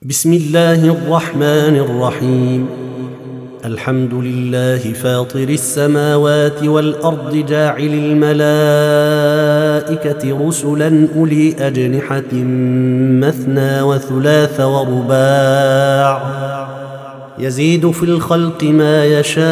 بسم الله الرحمن الرحيم. الحمد لله فاطر السماوات والأرض جاعل الملائكة رسلا أولي أجنحة مثنى وثلاث ورباع يزيد في الخلق ما يشاء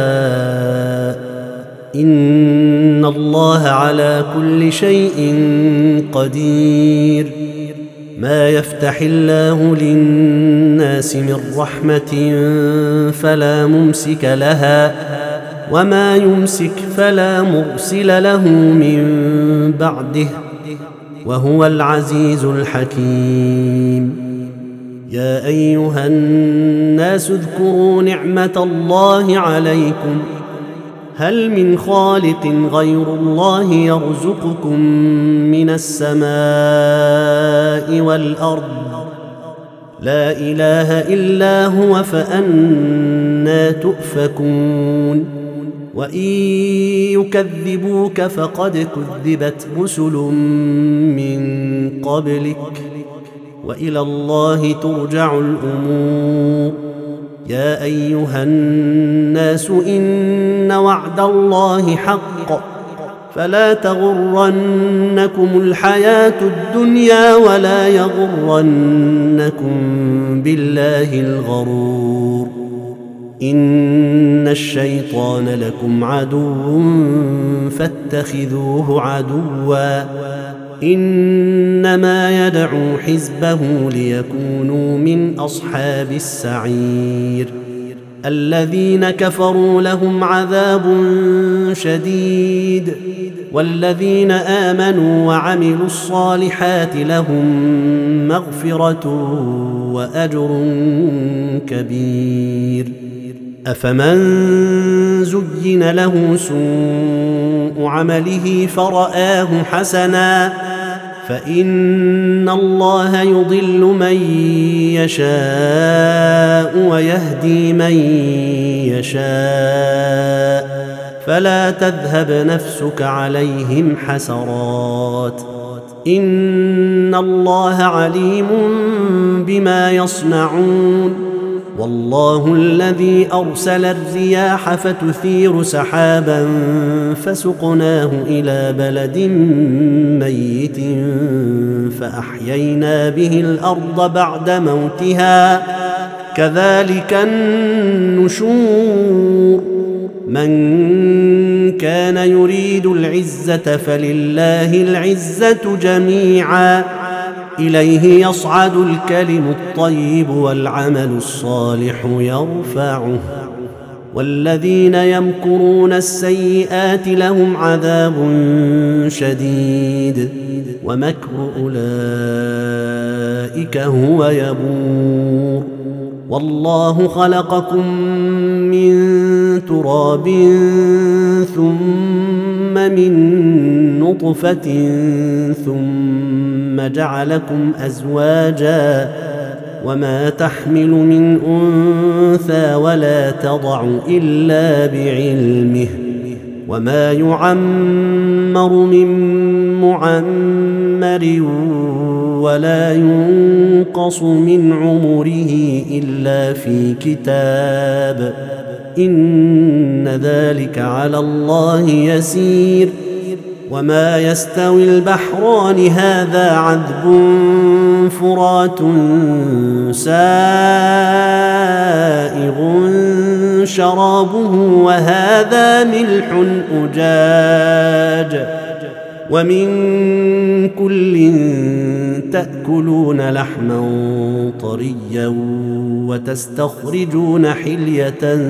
إن الله على كل شيء قدير. ما يفتح الله للناس من رحمة فلا ممسك لها وما يمسك فلا مرسل له من بعده وهو العزيز الحكيم. يا أيها الناس اذكروا نعمة الله عليكم هل من خالق غير الله يرزقكم من السماء والأرض لا إله إلا هو فأنى تؤفكون. وإن يكذبوك فقد كذبت رسل من قبلك وإلى الله ترجع الأمور. يا أيها الناس إن وعد الله حق فلا تغرنكم الحياة الدنيا ولا يغرنكم بالله الغرور. إن الشيطان لكم عدو فاتخذوه عدوا إنما يدعو حزبه ليكونوا من أصحاب السعير. الذين كفروا لهم عذاب شديد والذين آمنوا وعملوا الصالحات لهم مغفرة وأجر كبير. أفمن زين له سوء عمله فرآه حسنا فإن الله يضل من يشاء ويهدي من يشاء فلا تذهب نفسك عليهم حسرات إن الله عليم بما يصنعون. والله الذي أرسل الرياح فتثير سحابا فسقناه إلى بلد ميت فأحيينا به الأرض بعد موتها كذلك النشور. من كان يريد العزة فلله العزة جميعا إليه يصعد الكلم الطيب والعمل الصالح يرفعه والذين يمكرون السيئات لهم عذاب شديد ومكر أولئك هو يبور. والله خلقكم من تراب ثم من نطفة ثم جعلكم أزواجا وما تحمل من أنثى ولا تضع إلا بعلمه وما يعمر من معمر ولا ينقص من عمره إلا في كتاب إن ذلك على الله يسير. وما يستوي البحران هذا عذب فرات سائغ شرابه وهذا ملح أجاج ومن كل تأكلون لحما طريا وتستخرجون حلية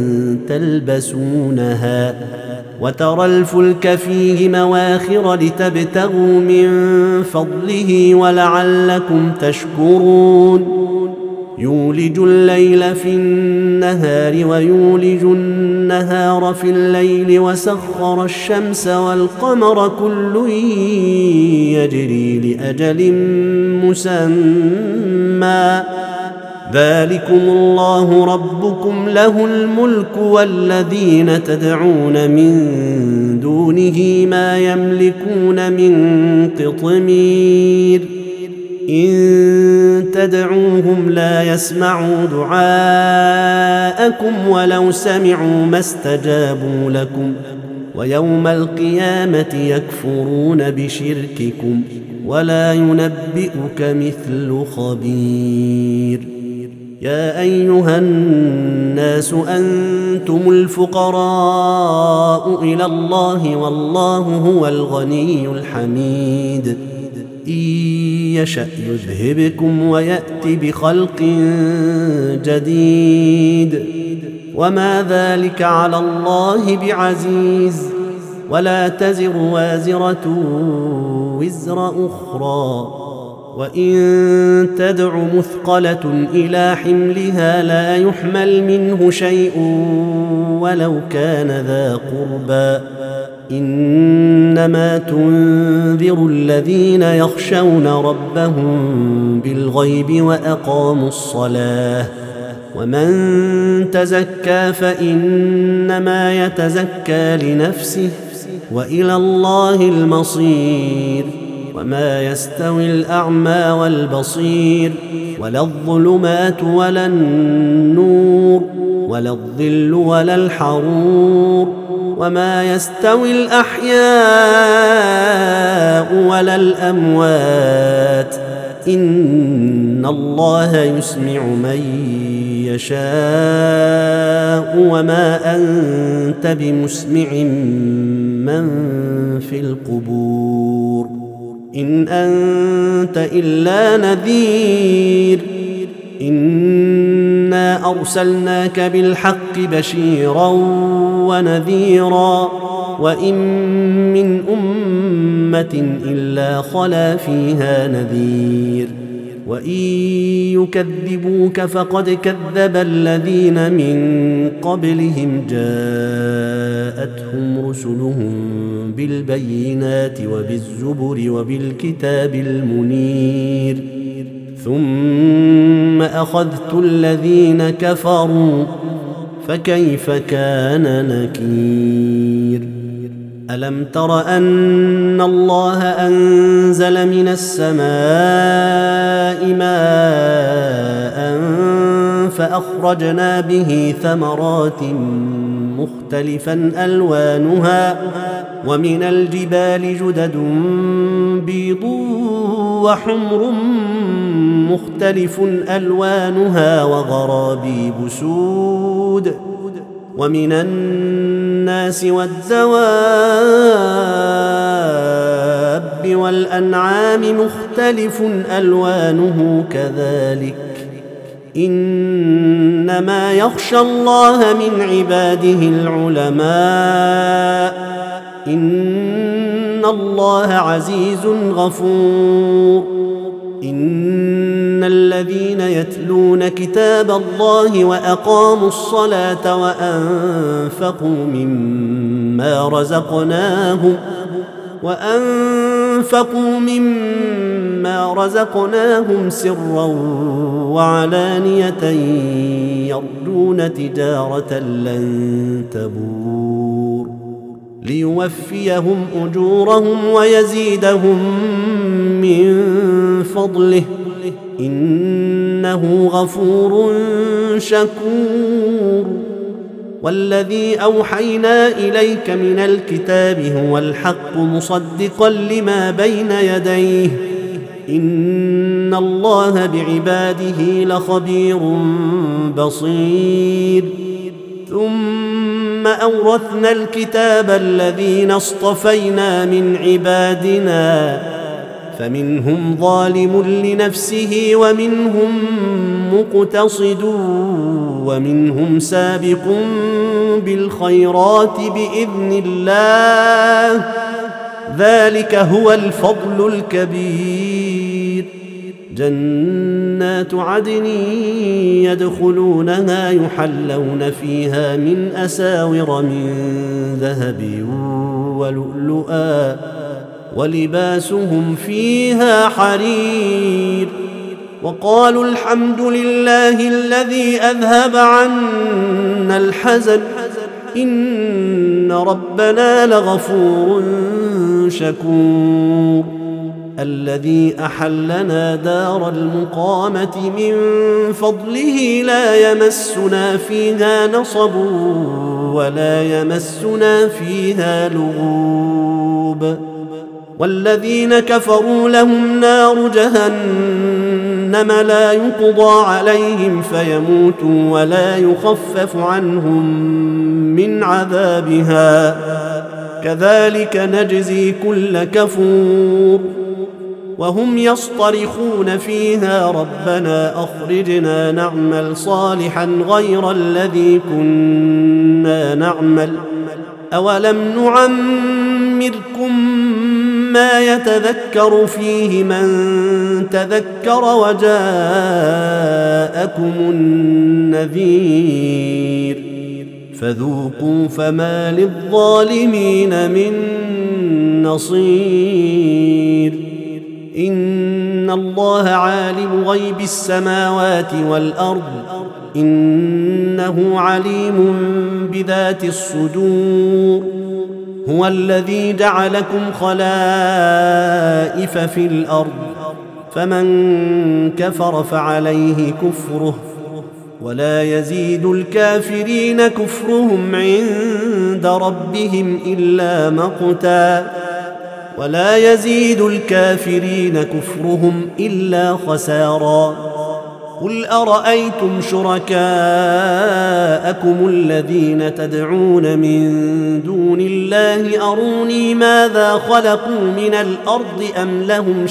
تلبسونها وترى الفلك فيه مواخر لتبتغوا من فضله ولعلكم تشكرون. يولج الليل في النهار ويولج النهار في الليل وسخر الشمس والقمر كل يجري لأجل مسمى ذلكم الله ربكم له الملك والذين تدعون من دونه ما يملكون من قطمير إن تدعوهم لا يسمعوا دعاءكم ولو سمعوا ما استجابوا لكم ويوم القيامة يكفرون بشرككم ولا ينبئك مثل خبير. يا أيها الناس أنتم الفقراء إلى الله والله هو الغني الحميد. إن يشأ يذهبكم ويأت بخلق جديد وما ذلك على الله بعزيز. ولا تزر وازرة وزر أخرى وإن تدع مثقلة إلى حملها لا يحمل منه شيء ولو كان ذا قربى. إنما تنذر الذين يخشون ربهم بالغيب وأقاموا الصلاة ومن تزكى فإنما يتزكى لنفسه وإلى الله المصير. وما يستوي الأعمى والبصير ولا الظلمات ولا النور ولا الظل ولا الحرور وما يستوي الأحياء ولا الأموات إن الله يسمع من يشاء وما أنت بمسمع من في القبور إن أنت إلا نذير. إنا أرسلناك بالحق بشيرا ونذيرا وإن من أمة إلا خلا فيها نذير وإن يكذبوك فقد كذب الذين من قبلهم جاءتهم رسلهم بالبينات وبالزبر وبالكتاب المنير ثم أخذت الذين كفروا فكيف كان نكير. ألم تر أن الله أنزل من السماء ماء فأخرجنا به ثمرات مختلفا ألوانها ومن الجبال جدد بيض وحمر مختلف ألوانها وغرابيب سود ومن الناس والدواب والأنعام مختلف ألوانه كذلك إنما يخشى الله من عباده العلماء إن الله عزيز غفور. إن الذين يتلون كتاب الله وأقاموا الصلاة وأنفقوا مما رزقناهم سرا وعلانية يرجون تجارة لن تبور ليوفيهم أجورهم ويزيدهم من فضله إنه غفور شكور. والذي أوحينا إليك من الكتاب هو الحق مصدقا لما بين يديه إن الله بعباده لخبير بصير. ثم أورثنا الكتاب الذين اصطفينا من عبادنا فمنهم ظالم لنفسه ومنهم مقتصد ومنهم سابق بالخيرات بإذن الله ذلك هو الفضل الكبير. جنات عدن يدخلونها يحلون فيها من أساور من ذهب ولؤلؤا ولباسهم فيها حرير وقالوا الحمد لله الذي أذهب عنا الحزن إن ربنا لغفور شكور. الذي أحلنا دار المقامة من فضله لا يمسنا فيها نصب ولا يمسنا فيها لغوب والذين كفروا لهم نار جهنم لا يقضى عليهم فيموتوا ولا يخفف عنهم من عذابها كذلك نجزي كل كفور وهم يصطرخون فيها ربنا أخرجنا نعمل صالحا غير الذي كنا نعمل أولم نعمركم ما يتذكر فيه من تذكر وجاءكم النذير فذوقوا فما للظالمين من نصير إن الله عالم غيب السماوات والأرض إنه عليم بذات الصدور هو الذي جعلكم خلائف في الأرض فمن كفر فعليه كفره ولا يزيد الكافرين كفرهم عند ربهم إلا مقتا ولا يزيد الكافرين كفرهم إلا خسارا قل أرأيتم شركاءكم الذين تدعون من دون الله أروني ماذا خلقوا من الأرض أم لهم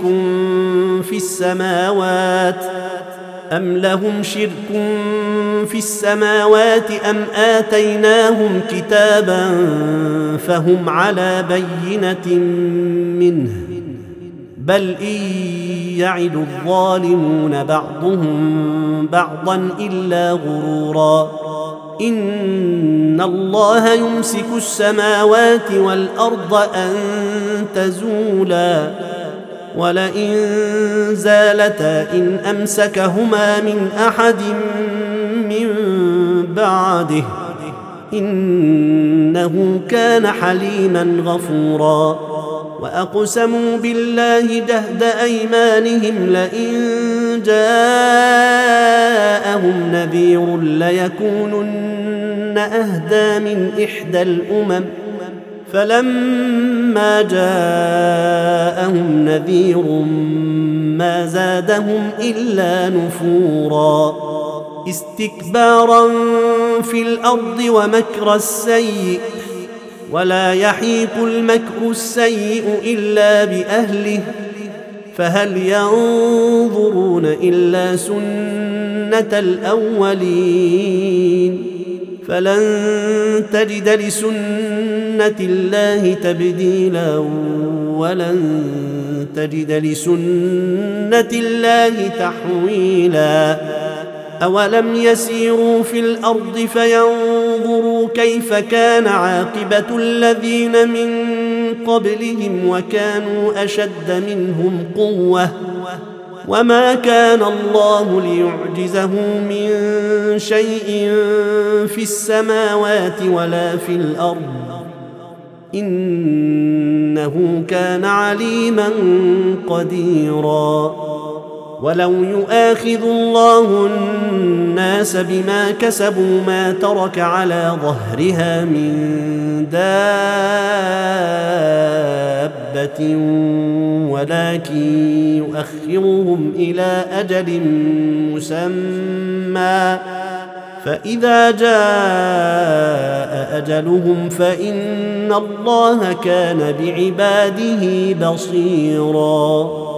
شرك في السماوات أم آتيناهم كتابا فهم على بينة منه بل إن يعد الظالمون بعضهم بعضا إلا غرورا إن الله يمسك السماوات والأرض أن تزولا ولئن زالتا إن أمسكهما من أحد من بعده إنه كان حليما غفورا وأقسموا بالله جهد أيمانهم لئن جاءهم نذير ليكونن أهدى من إحدى الأمم فلما جاءهم نذير ما زادهم إلا نفورا استكبارا في الأرض ومكر السيء ولا يحيق المكر السيء إلا بأهله فهل ينظرون إلا سنة الأولين فلن تجد لسنة الله تبديلا ولن تجد لسنة الله تحويلا أولم يسيروا في الأرض فينظروا كيف كان عاقبة الذين من قبلهم وكانوا أشد منهم قوة وما كان الله ليعجزه من شيء في السماوات ولا في الأرض إنه كان عليما قديرا ولو يؤاخذ الله الناس بما كسبوا ما ترك على ظهرها من دابة ولكن يؤخرهم إلى أجل مسمى فإذا جاء أجلهم فإن الله كان بعباده بصيراً